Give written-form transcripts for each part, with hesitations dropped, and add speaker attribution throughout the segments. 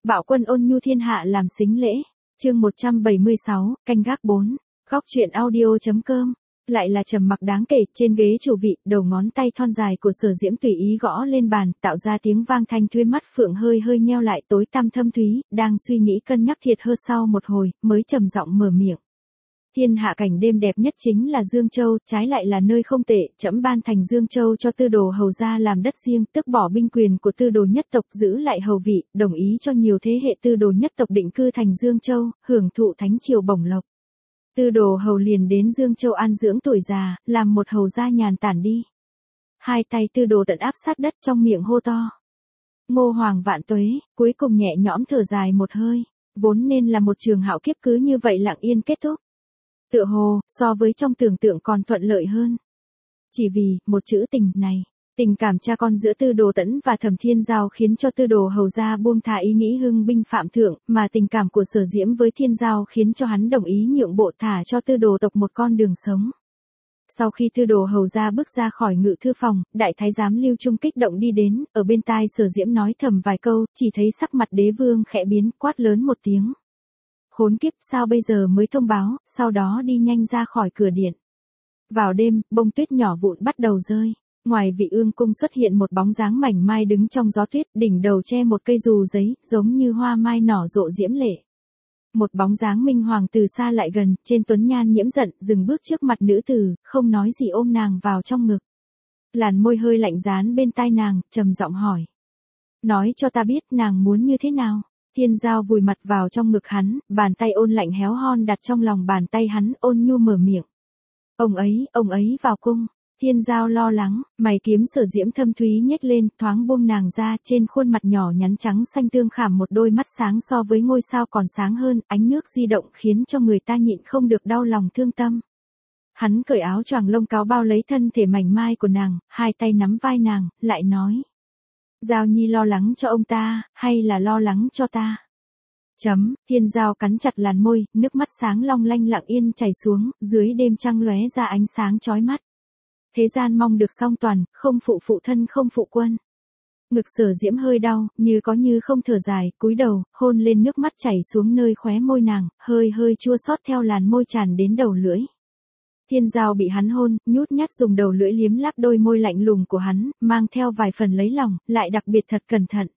Speaker 1: Bạo quân ôn nhu thiên hạ làm sính lễ. Chương 176, canh gác 4. Góc truyện audio.com. Lại là trầm mặc đáng kể, trên ghế chủ vị, đầu ngón tay thon dài của Sở Diễm tùy ý gõ lên bàn, tạo ra tiếng vang thanh thuyết, mắt phượng hơi hơi nheo lại, tối tăm thâm thúy, đang suy nghĩ cân nhắc thiệt hơn sau một hồi, mới trầm giọng mở miệng. Thiên hạ cảnh đêm đẹp nhất chính là Dương Châu, trái lại là nơi không tệ, trẫm ban thành Dương Châu cho Tư Đồ hầu gia làm đất riêng, tức bỏ binh quyền của Tư Đồ nhất tộc, giữ lại hầu vị, đồng ý cho nhiều thế hệ Tư Đồ nhất tộc định cư thành Dương Châu, hưởng thụ thánh triều bổng lộc. Tư Đồ hầu liền đến Dương Châu an dưỡng tuổi già, làm một hầu gia nhàn tản đi. Hai tay Tư Đồ tận áp sát đất, trong miệng hô to. Ngô Hoàng vạn tuế, cuối cùng nhẹ nhõm thở dài một hơi, vốn nên là một trường hạo kiếp cứ như vậy lặng yên kết thúc. Tựa hồ, so với trong tưởng tượng còn thuận lợi hơn. Chỉ vì, một chữ tình này, tình cảm cha con giữa Tư Đồ Tẫn và Thẩm Thiên Giao khiến cho Tư Đồ hầu gia buông thả ý nghĩ hưng binh phạm thượng, mà tình cảm của Sở Diễm với Thiên Giao khiến cho hắn đồng ý nhượng bộ thả cho Tư Đồ tộc một con đường sống. Sau khi Tư Đồ hầu gia bước ra khỏi ngự thư phòng, đại thái giám Lưu Trung kích động đi đến, ở bên tai Sở Diễm nói thầm vài câu, chỉ thấy sắc mặt đế vương khẽ biến, quát lớn một tiếng. Khốn kiếp, sao bây giờ mới thông báo, sau đó đi nhanh ra khỏi cửa điện. Vào đêm, bông tuyết nhỏ vụn bắt đầu rơi. Ngoài Vị Ương cung xuất hiện một bóng dáng mảnh mai đứng trong gió tuyết, đỉnh đầu che một cây dù giấy, giống như hoa mai nở rộ diễm lệ. Một bóng dáng minh hoàng từ xa lại gần, trên tuấn nhan nhiễm giận, dừng bước trước mặt nữ tử, không nói gì ôm nàng vào trong ngực. Làn môi hơi lạnh dán bên tai nàng, trầm giọng hỏi. Nói cho ta biết nàng muốn như thế nào. Thiên Giao vùi mặt vào trong ngực hắn, bàn tay ôn lạnh héo hon đặt trong lòng bàn tay hắn, ôn nhu mở miệng. Ông ấy vào cung. Thiên Giao lo lắng, mày kiếm Sở Diễm thâm thúy nhếch lên, thoáng buông nàng ra, trên khuôn mặt nhỏ nhắn trắng xanh tương khảm một đôi mắt sáng so với ngôi sao còn sáng hơn, ánh nước di động khiến cho người ta nhịn không được đau lòng thương tâm. Hắn cởi áo choàng lông cáo bao lấy thân thể mảnh mai của nàng, hai tay nắm vai nàng, lại nói. Giao Nhi lo lắng cho ông ta, hay là lo lắng cho ta? Thiên Giao cắn chặt làn môi, nước mắt sáng long lanh lặng yên chảy xuống, dưới đêm trăng lóe ra ánh sáng chói mắt. Thế gian mong được song toàn, không phụ phụ thân không phụ quân. Ngực Sở Diễm hơi đau, như có như không thở dài, cúi đầu, hôn lên nước mắt chảy xuống nơi khóe môi nàng, hơi hơi chua xót theo làn môi tràn đến đầu lưỡi. Thiên Giao bị hắn hôn, nhút nhát dùng đầu lưỡi liếm láp đôi môi lạnh lùng của hắn, mang theo vài phần lấy lòng, lại đặc biệt thật cẩn thận.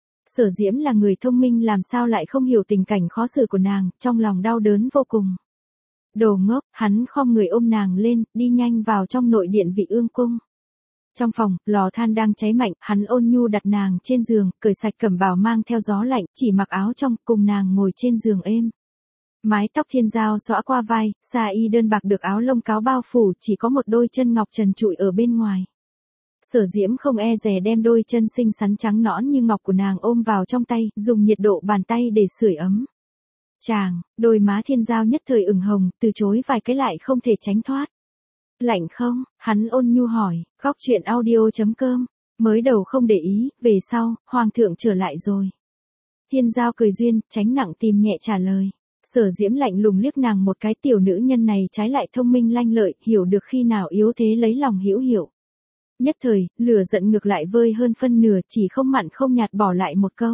Speaker 1: Sở Diễm là người thông minh làm sao lại không hiểu tình cảnh khó xử của nàng, trong lòng đau đớn vô cùng. Đồ ngốc, hắn khom người ôm nàng lên, đi nhanh vào trong nội điện Vị Ương cung. Trong phòng, lò than đang cháy mạnh, hắn ôn nhu đặt nàng trên giường, cởi sạch cẩm bào mang theo gió lạnh, chỉ mặc áo trong, cùng nàng ngồi trên giường êm. Mái tóc Thiên Giao xõa qua vai, sa y đơn bạc được áo lông cáo bao phủ, chỉ có một đôi chân ngọc trần trụi ở bên ngoài. Sở Diễm không e dè đem đôi chân xinh xắn trắng nõn như ngọc của nàng ôm vào trong tay, dùng nhiệt độ bàn tay để sưởi ấm. Chàng, đôi má Thiên Giao nhất thời ửng hồng, từ chối vài cái lại không thể tránh thoát. Lạnh không? Hắn ôn nhu hỏi, góc truyện audio.com. Mới đầu không để ý, về sau, Hoàng thượng trở lại rồi. Thiên Giao cười duyên, tránh nặng tìm nhẹ trả lời. Sở Diễm lạnh lùng liếc nàng một cái, tiểu nữ nhân này trái lại thông minh lanh lợi, hiểu được khi nào yếu thế lấy lòng hữu hiệu. Nhất thời, lửa giận ngược lại vơi hơn phân nửa, chỉ không mặn không nhạt bỏ lại một câu.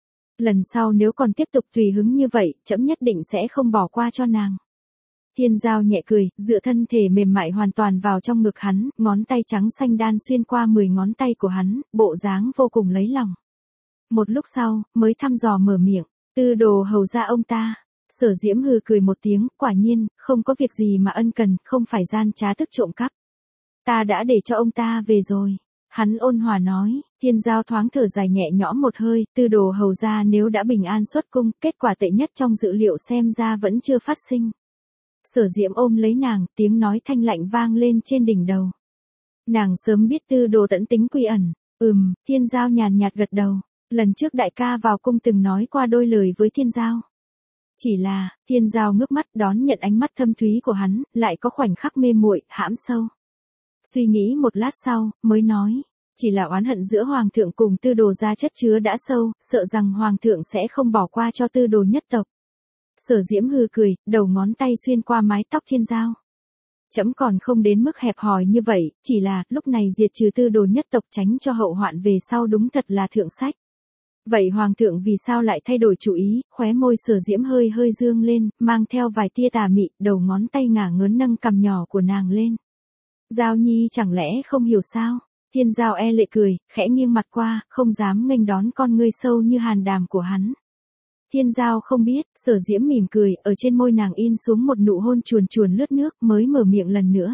Speaker 1: Lần sau nếu còn tiếp tục tùy hứng như vậy, trẫm nhất định sẽ không bỏ qua cho nàng. Thiên Giao nhẹ cười, dựa thân thể mềm mại hoàn toàn vào trong ngực hắn, ngón tay trắng xanh đan xuyên qua 10 ngón tay của hắn, bộ dáng vô cùng lấy lòng. Một lúc sau, mới thăm dò mở miệng, Tư Đồ hầu gia ông ta. Sở Diễm hừ cười một tiếng, quả nhiên, không có việc gì mà ân cần, không phải gian trá tức trộm cắp. Ta đã để cho ông ta về rồi. Hắn ôn hòa nói, Thiên Giao thoáng thở dài nhẹ nhõm một hơi, Tư Đồ hầu gia nếu đã bình an xuất cung, kết quả tệ nhất trong dự liệu xem ra vẫn chưa phát sinh. Sở Diễm ôm lấy nàng, tiếng nói thanh lạnh vang lên trên đỉnh đầu. Nàng sớm biết Tư Đồ Tẫn tính quy ẩn. Thiên Giao nhàn nhạt gật đầu. Lần trước đại ca vào cung từng nói qua đôi lời với Thiên Giao. Chỉ là, Thiên Giao ngước mắt đón nhận ánh mắt thâm thúy của hắn, lại có khoảnh khắc mê muội, hãm sâu. Suy nghĩ một lát sau, mới nói, chỉ là oán hận giữa Hoàng thượng cùng Tư Đồ gia chất chứa đã sâu, sợ rằng Hoàng thượng sẽ không bỏ qua cho Tư Đồ nhất tộc. Sở Diễm hừ cười, đầu ngón tay xuyên qua mái tóc Thiên Giao. Trẫm còn không đến mức hẹp hòi như vậy, chỉ là, lúc này diệt trừ Tư Đồ nhất tộc tránh cho hậu hoạn về sau đúng thật là thượng sách. Vậy hoàng thượng vì sao lại thay đổi chủ ý, khóe môi Sở Diễm hơi hơi dương lên, mang theo vài tia tà mị, đầu ngón tay ngả ngớn nâng cằm nhỏ của nàng lên. Giao Nhi chẳng lẽ không hiểu sao? Thiên Giao e lệ cười, khẽ nghiêng mặt qua, không dám nghênh đón con ngươi sâu như hàn đàm của hắn. Thiên Giao không biết, Sở Diễm mỉm cười, ở trên môi nàng in xuống một nụ hôn chuồn chuồn lướt nước, mới mở miệng lần nữa.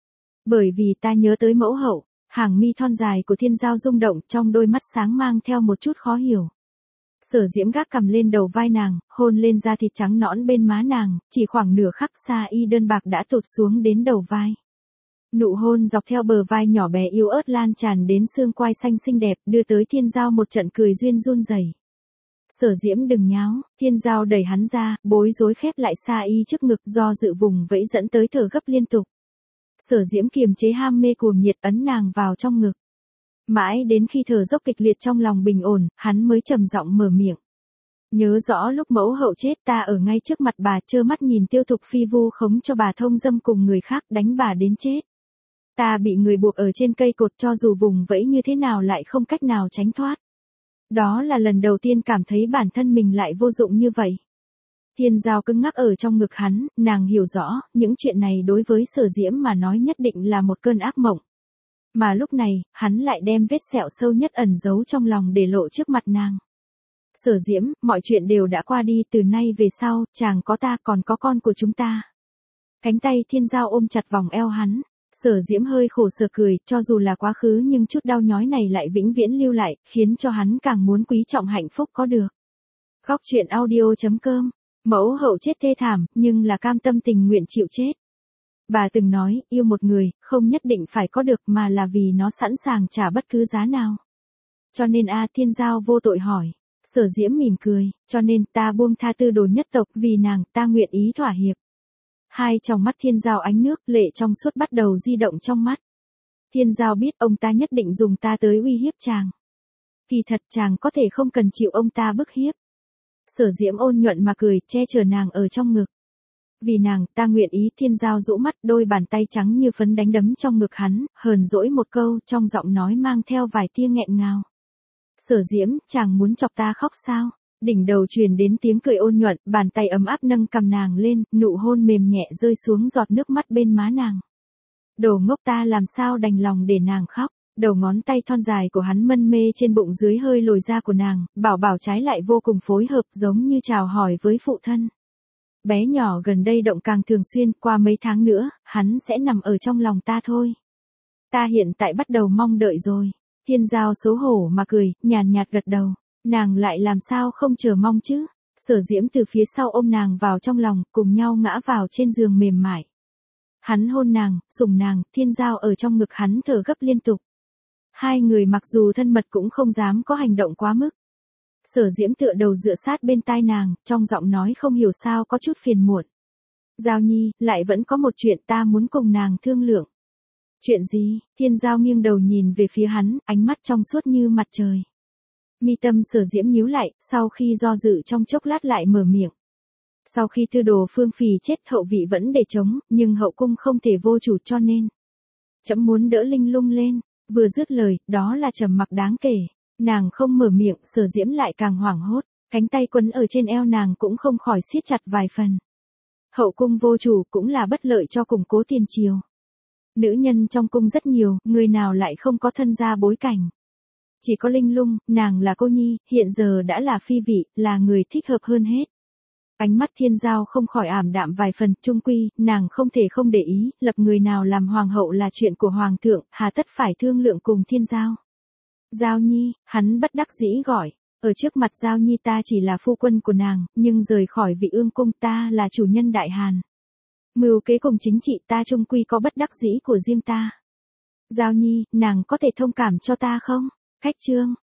Speaker 1: Bởi vì ta nhớ tới mẫu hậu. Hàng mi thon dài của Thiên Giao rung động, trong đôi mắt sáng mang theo một chút khó hiểu. Sở Diễm gác cầm lên đầu vai nàng, hôn lên da thịt trắng nõn bên má nàng, chỉ khoảng nửa khắc xa y đơn bạc đã tụt xuống đến đầu vai. Nụ hôn dọc theo bờ vai nhỏ bé yếu ớt lan tràn đến xương quai xanh xinh đẹp, đưa tới Thiên Giao một trận cười duyên run rẩy. Sở Diễm đừng nháo, Thiên Giao đẩy hắn ra, bối rối khép lại xa y trước ngực, do dự vùng vẫy dẫn tới thở gấp liên tục. Sở Diễm kiềm chế ham mê cuồng nhiệt, ấn nàng vào trong ngực. Mãi đến khi thở dốc kịch liệt trong lòng bình ổn, hắn mới trầm giọng mở miệng. Nhớ rõ lúc mẫu hậu chết, ta ở ngay trước mặt bà trơ mắt nhìn Tiêu Thục Phi vu khống cho bà thông dâm cùng người khác, đánh bà đến chết. Ta bị người buộc ở trên cây cột, cho dù vùng vẫy như thế nào lại không cách nào tránh thoát. Đó là lần đầu tiên cảm thấy bản thân mình lại vô dụng như vậy. Thiên Giao cứng ngắc ở trong ngực hắn, nàng hiểu rõ, những chuyện này đối với Sở Diễm mà nói nhất định là một cơn ác mộng. Mà lúc này, hắn lại đem vết sẹo sâu nhất ẩn giấu trong lòng để lộ trước mặt nàng. Sở Diễm, mọi chuyện đều đã qua đi, từ nay về sau, chàng có ta còn có con của chúng ta. Cánh tay Thiên Giao ôm chặt vòng eo hắn. Sở Diễm hơi khổ sở cười, cho dù là quá khứ nhưng chút đau nhói này lại vĩnh viễn lưu lại, khiến cho hắn càng muốn quý trọng hạnh phúc có được. Góc truyện audio.com. Mẫu hậu chết thê thảm, nhưng là cam tâm tình nguyện chịu chết. Bà từng nói, yêu một người, không nhất định phải có được mà là vì nó sẵn sàng trả bất cứ giá nào. Cho nên Thiên Giao vô tội hỏi. Sở Diễm mỉm cười, cho nên ta buông tha Tư Đồ nhất tộc, vì nàng, ta nguyện ý thỏa hiệp. Hai tròng mắt Thiên Giao ánh nước, lệ trong suốt bắt đầu di động trong mắt. Thiên Giao biết ông ta nhất định dùng ta tới uy hiếp chàng. Kỳ thật chàng có thể không cần chịu ông ta bức hiếp. Sở Diễm ôn nhuận mà cười, che chở nàng ở trong ngực. Vì nàng, ta nguyện ý. Thiên Giao rũ mắt, đôi bàn tay trắng như phấn đánh đấm trong ngực hắn, hờn dỗi một câu, trong giọng nói mang theo vài tia nghẹn ngào. Sở Diễm, chàng muốn chọc ta khóc sao? Đỉnh đầu truyền đến tiếng cười ôn nhuận, bàn tay ấm áp nâng cầm nàng lên, nụ hôn mềm nhẹ rơi xuống giọt nước mắt bên má nàng. Đồ ngốc, ta làm sao đành lòng để nàng khóc. Đầu ngón tay thon dài của hắn mân mê trên bụng dưới hơi lồi ra của nàng, bảo bảo trái lại vô cùng phối hợp, giống như chào hỏi với phụ thân. Bé nhỏ gần đây động càng thường xuyên, qua mấy tháng nữa, hắn sẽ nằm ở trong lòng ta thôi. Ta hiện tại bắt đầu mong đợi rồi. Thiên Giao xấu hổ mà cười, nhàn nhạt gật đầu. Nàng lại làm sao không chờ mong chứ? Sở Diễm từ phía sau ôm nàng vào trong lòng, cùng nhau ngã vào trên giường mềm mại. Hắn hôn nàng, sủng nàng, Thiên Giao ở trong ngực hắn thở gấp liên tục. Hai người mặc dù thân mật cũng không dám có hành động quá mức. Sở Diễm tựa đầu dựa sát bên tai nàng, trong giọng nói không hiểu sao có chút phiền muộn. Giao Nhi, lại vẫn có một chuyện ta muốn cùng nàng thương lượng. Chuyện gì? Thiên Giao nghiêng đầu nhìn về phía hắn, ánh mắt trong suốt như mặt trời. Mi tâm Sở Diễm nhíu lại, sau khi do dự trong chốc lát lại mở miệng. Sau khi Tư Đồ Phương Phì chết, hậu vị vẫn để trống, nhưng hậu cung không thể vô chủ, cho nên trẫm muốn đỡ Linh Lung lên. Vừa dứt lời, đó là trầm mặc đáng kể. Nàng không mở miệng, Sở Diễm lại càng hoảng hốt, cánh tay quấn ở trên eo nàng cũng không khỏi siết chặt vài phần. Hậu cung vô chủ cũng là bất lợi cho củng cố tiền triều. Nữ nhân trong cung rất nhiều, người nào lại không có thân gia bối cảnh. Chỉ có Linh Lung, nàng là cô nhi, hiện giờ đã là phi vị, là người thích hợp hơn hết. Ánh mắt Thiên Giao không khỏi ảm đạm vài phần, chung quy, nàng không thể không để ý, lập người nào làm hoàng hậu là chuyện của hoàng thượng, hà tất phải thương lượng cùng Thiên Giao. Giao Nhi, hắn bất đắc dĩ gọi, ở trước mặt Giao Nhi ta chỉ là phu quân của nàng, nhưng rời khỏi vị ương cung ta là chủ nhân Đại Hàn. Mưu kế cùng chính trị ta chung quy có bất đắc dĩ của riêng ta. Giao Nhi, nàng có thể thông cảm cho ta không? Khách chương.